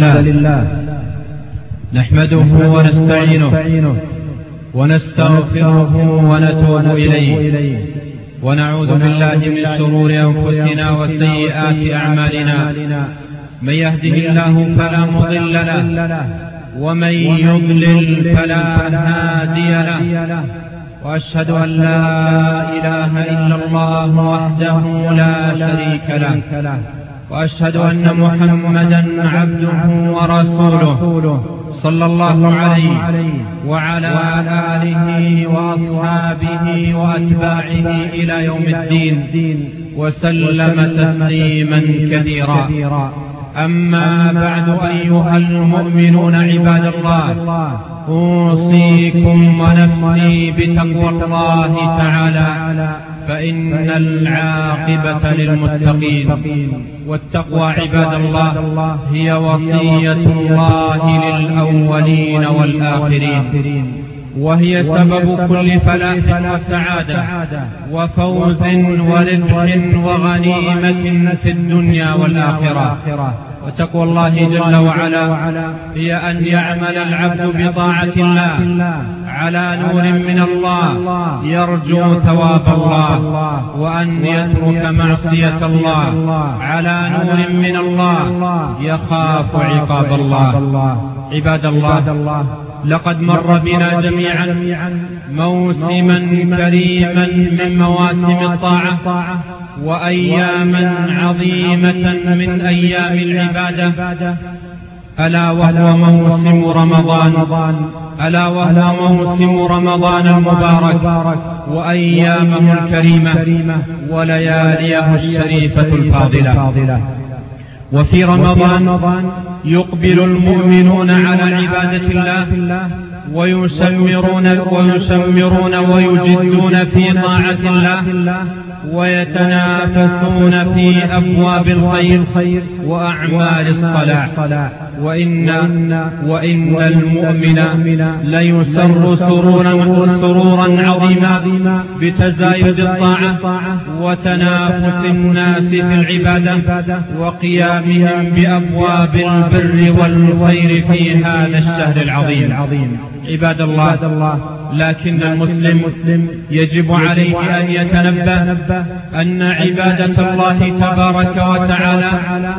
لله نحمده ونستعينه ونستغفره ونتوب إليه ونعوذ بالله من شرور أنفسنا وسيئات أعمالنا. من يهده الله فلا مضل له ومن يضلل فلا هادي له. وأشهد أن لا إله إلا الله وحده لا شريك له. وأشهد أن محمدا عبده ورسوله صلى الله عليه وعلى آله وأصحابه وأتباعه إلى يوم الدين وسلم تسليما كثيرا. أما بعد أيها المؤمنون عباد الله، أوصيكم ونفسي بتقوى الله تعالى، فإن العاقبة للمتقين. والتقوى عباد الله هي وصية الله للأولين والآخرين، وهي سبب كل فلاح وسعادة وفوز وربح وغنيمة في الدنيا والآخرة. وتقوى الله جل وعلا هي أن يعمل العبد بطاعة الله على نور من الله يرجو ثواب الله، وأن يترك معصية الله على نور من الله يخاف عقاب الله. عباد الله، لقد مر بنا جميعا موسما كريما من مواسم الطاعة، وأياما عظيمة من أيام العبادة، ألا وهو موسم رمضان المبارك وأيامه الكريمة ولياليه الشريفة الفاضلة. وفي رمضان يقبل المؤمنون على عبادة الله ويشمرون ويجدون في طاعة الله، ويتنافسون في أبواب الخير وأعمال الصلاح. وإن المؤمن ليسر سرورا عظيما بتزايد الطاعة وتنافس الناس في العبادة وقيامهم بأبواب البر والخير في هذا الشهر العظيم. عباد الله، لكن المسلم يجب عليه أن يتنبه أن عبادة الله تبارك وتعالى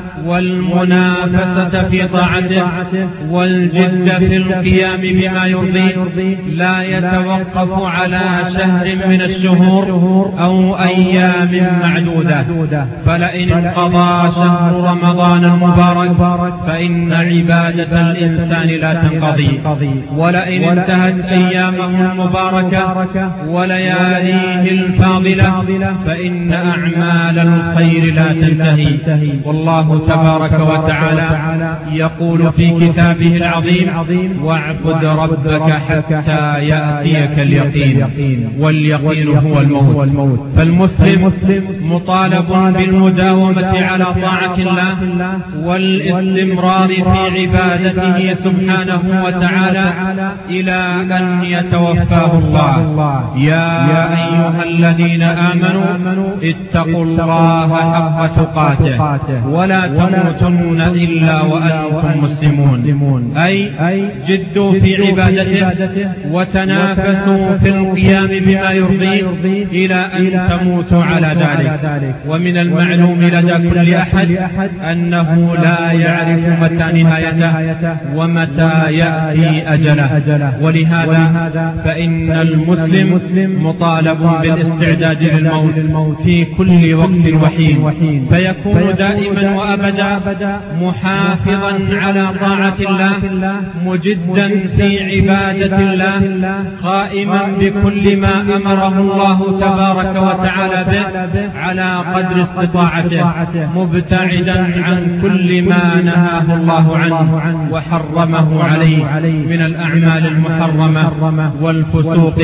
والمنافسة في طاعته والجد في القيام بما يرضيه لا يتوقف على شهر من الشهور أو أيام معدودة. فلئن انقضى شهر رمضان المبارك فإن عبادة الإنسان لا تنقضي، ولئن انتهت أيامه المباركة ولياليه الفاضلة فإن أعمال الخير لا تنتهي. والله تبارك وتعالى يقول في كتابه العظيم: واعبد ربك حتى يأتيك اليقين، واليقين هو الموت. فالمسلم مطالب بالمداومة على طاعة الله والاستمرار في عبادته سبحانه وتعالى إلى أن يتوفاه الله. يا أيها الذين آمنوا اتقوا الله حق تقاته ولا تموتن إلا وأنتم مسلمون، أي جدوا في عبادته وتنافسوا في القيام بما يرضيه إلى أن تموتوا على ذلك. ومن المعلوم لدى كل أحد أنه لا يعرف متى نهايته ومتى يأتي أجله، ولهذا فإن المسلم مطالب بالاستعداد للموت في كل وقت وحين، فيكون دائما وأبدا محافظا على طاعة الله، مجدا في عبادة الله، قائما بكل ما أمره الله تبارك وتعالى به على قدر استطاعته، مبتعدا عن كل ما نهاه الله عنه وحرمه عليه من الأعمال المحرمة والفسوق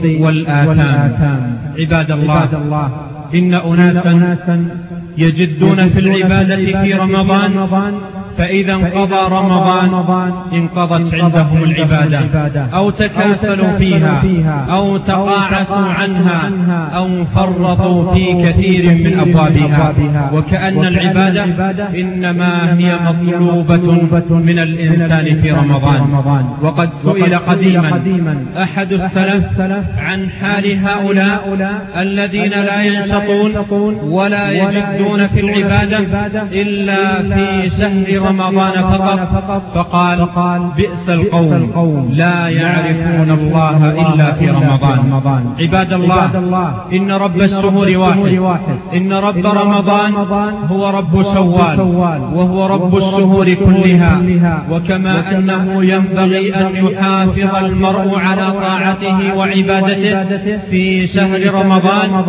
والآثام. عباد الله، إن أناسا يجدون في العبادة في رمضان فإذا انقضى رمضان انقضت عندهم العبادة، أو تكاسلوا فيها أو تقاعسوا عنها أو فرطوا في كثير من أبوابها، وكأن العبادة إنما هي مطلوبة من الإنسان في رمضان. وقد سئل قديما أحد السلف عن حال هؤلاء الذين لا ينشطون ولا يجدون في العبادة إلا في شهر رمضان فقط، فقال: بئس القوم لا يعرفون الله إلا في رمضان. عباد الله، إن رب الشهور واحد، إن رب رمضان هو رب شوال وهو رب الشهور كلها. وكما أنه ينبغي أن يحافظ المرء على طاعته وعبادته في شهر رمضان،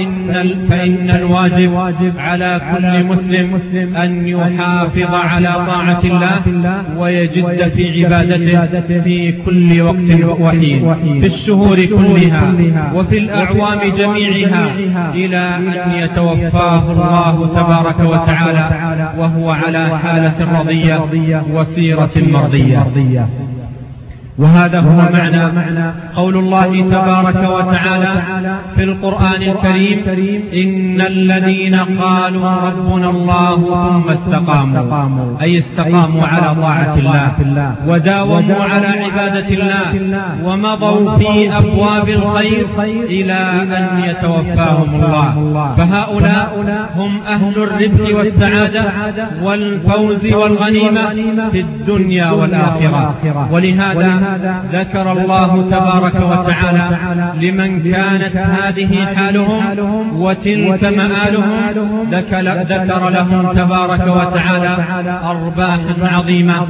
فإن الواجب على كل مسلم أن يحافظ على طاعة الله ويجد في عبادته في كل وقت وحين، في الشهور كلها وفي الأعوام جميعها، إلى أن يتوفاه الله تبارك وتعالى وهو على حالة رضية وسيرة مرضية. وهذا هو معنى قول الله تبارك وتعالى في القرآن الكريم: إن الذين قالوا ربنا الله ثم استقاموا، أي استقاموا على طاعة الله وداوموا على عبادة الله ومضوا في أبواب الخير إلى أن يتوفاهم الله. فهؤلاء هم أهل الربح والسعادة والفوز والغنيمة في الدنيا والآخرة. ولهذا ذكر الله تبارك وتعالى لمن كانت هذه حالهم وتلك مآلهم، ذكر لهم تبارك وتعالى أرباحا عظيمة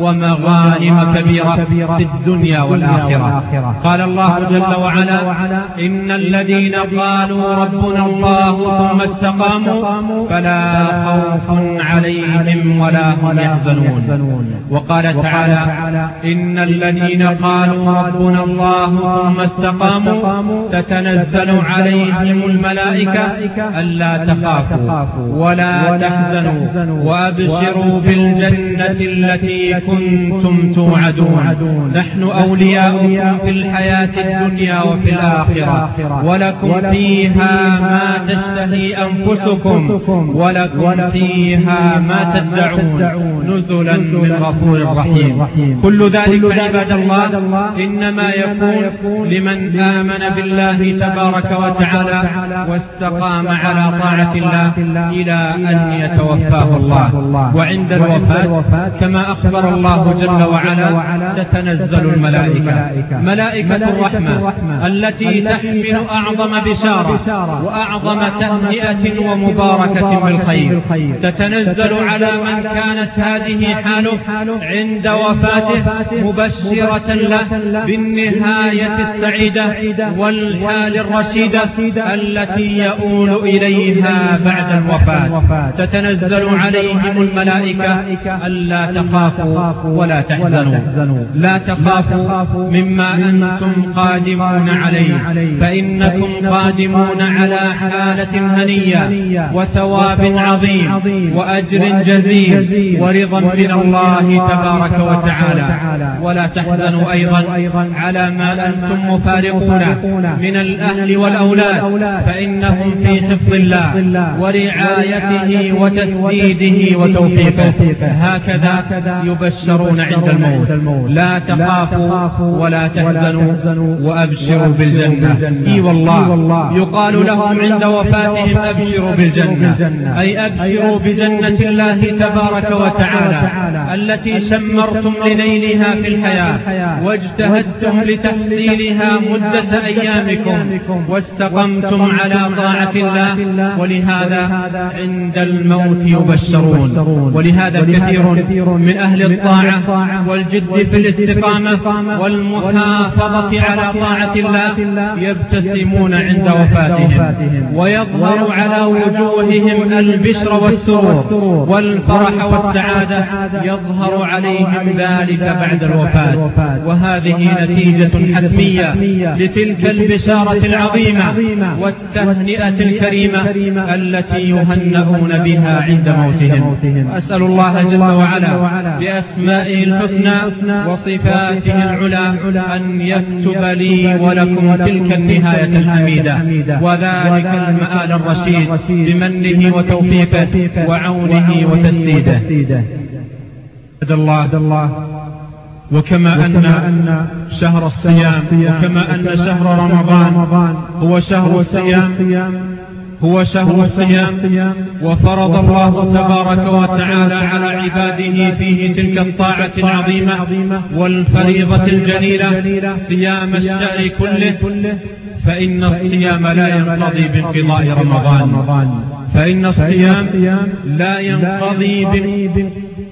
ومغانم كبيرة في الدنيا والآخرة. قال الله جل وعلا: إن الذين قالوا ربنا الله ثم استقاموا فلا خوف عليهم ولا هم يحزنون. وقال تعالى: إن الذين قالوا ربنا الله ثم استقاموا تتنزل عليهم الملائكة ألا تخافوا ولا تحزنوا وأبشروا بالجنة التي كنتم توعدون، نحن أولياؤكم في الحياة الدنيا وفي الآخرة، ولكم فيها ما تشتهي أنفسكم ولكم فيها ما تدعون، نزلا من غفور رحيم. كل ذلك عباد الله إنما يكون لمن آمن بالله تبارك وتعالى واستقام على طاعة الله إلى أن يتوفاه الله. وعند الوفاة كما أخبر الله جل وعلا تتنزل الملائكة، ملائكة الرحمة التي تحمل أعظم بشارة وأعظم تهنئة ومباركة بالخير، تتنزل على من كانت هذه حاله عند وفاته مبشرة له بالنهاية السعيدة والحال الرشيدة التي يؤول إليها بعد الوفاة. تتنزل عليهم الملائكة ألا تخافوا ولا تحزنوا، لا تخافوا مما أنتم قادمون عليه، فإنكم قادمون على حالة هنية وثواب عظيم وأجر جزيل ورضا من الله تبارك وتعالى. ولا تحزنوا أيضا على ما أنتم مفارقون من الأهل والأولاد، فإنهم في حفظ الله ورعايته وتسديده وتوفيقه. هكذا يبشرون عند الموت: لا تخافوا ولا تحزنوا وأبشروا بالجنة. إي والله يقال لهم عند وفاتهم: أبشروا بالجنة، أي أبشروا بجنة الله تبارك وتعالى التي شمرتم لنيلها في الحياة واجتهدتم لتحصيلها مدة أيامكم واستقمتم على طاعة الله، ولهذا عند الموت يبشرون. ولهذا كثير من أهل الطاعة والجد في الاستقامة والمحافظة على طاعة الله يبتسمون عند وفاتهم، ويظهر على وجوههم البشر والسرور والفرح والسعادة، يظهر عليهم ذلك بعد الوفاة. وهذه نتيجة حتمية لتلك البشارة العظيمة والتهنئة الكريمة التي يهنئون بها عند موتهم. أسأل الله جل وعلا بأسمائه الحسنى وصفاته العلى أن يكتب لي ولكم تلك النهاية الحميدة وذلك المآل الرشيد بمنه وتوفيقه وعونه وتسديده. الله وكما أن شهر الصيام وكما أن شهر رمضان هو شهر الصيام وفرض الله تبارك وتعالى على عباده فيه تلك الطاعة العظيمة والفريضة الجليلة صيام الشهر كله، فإن الصيام لا ينقضي بانقضاء رمضان، فإن الصيام لا ينقضي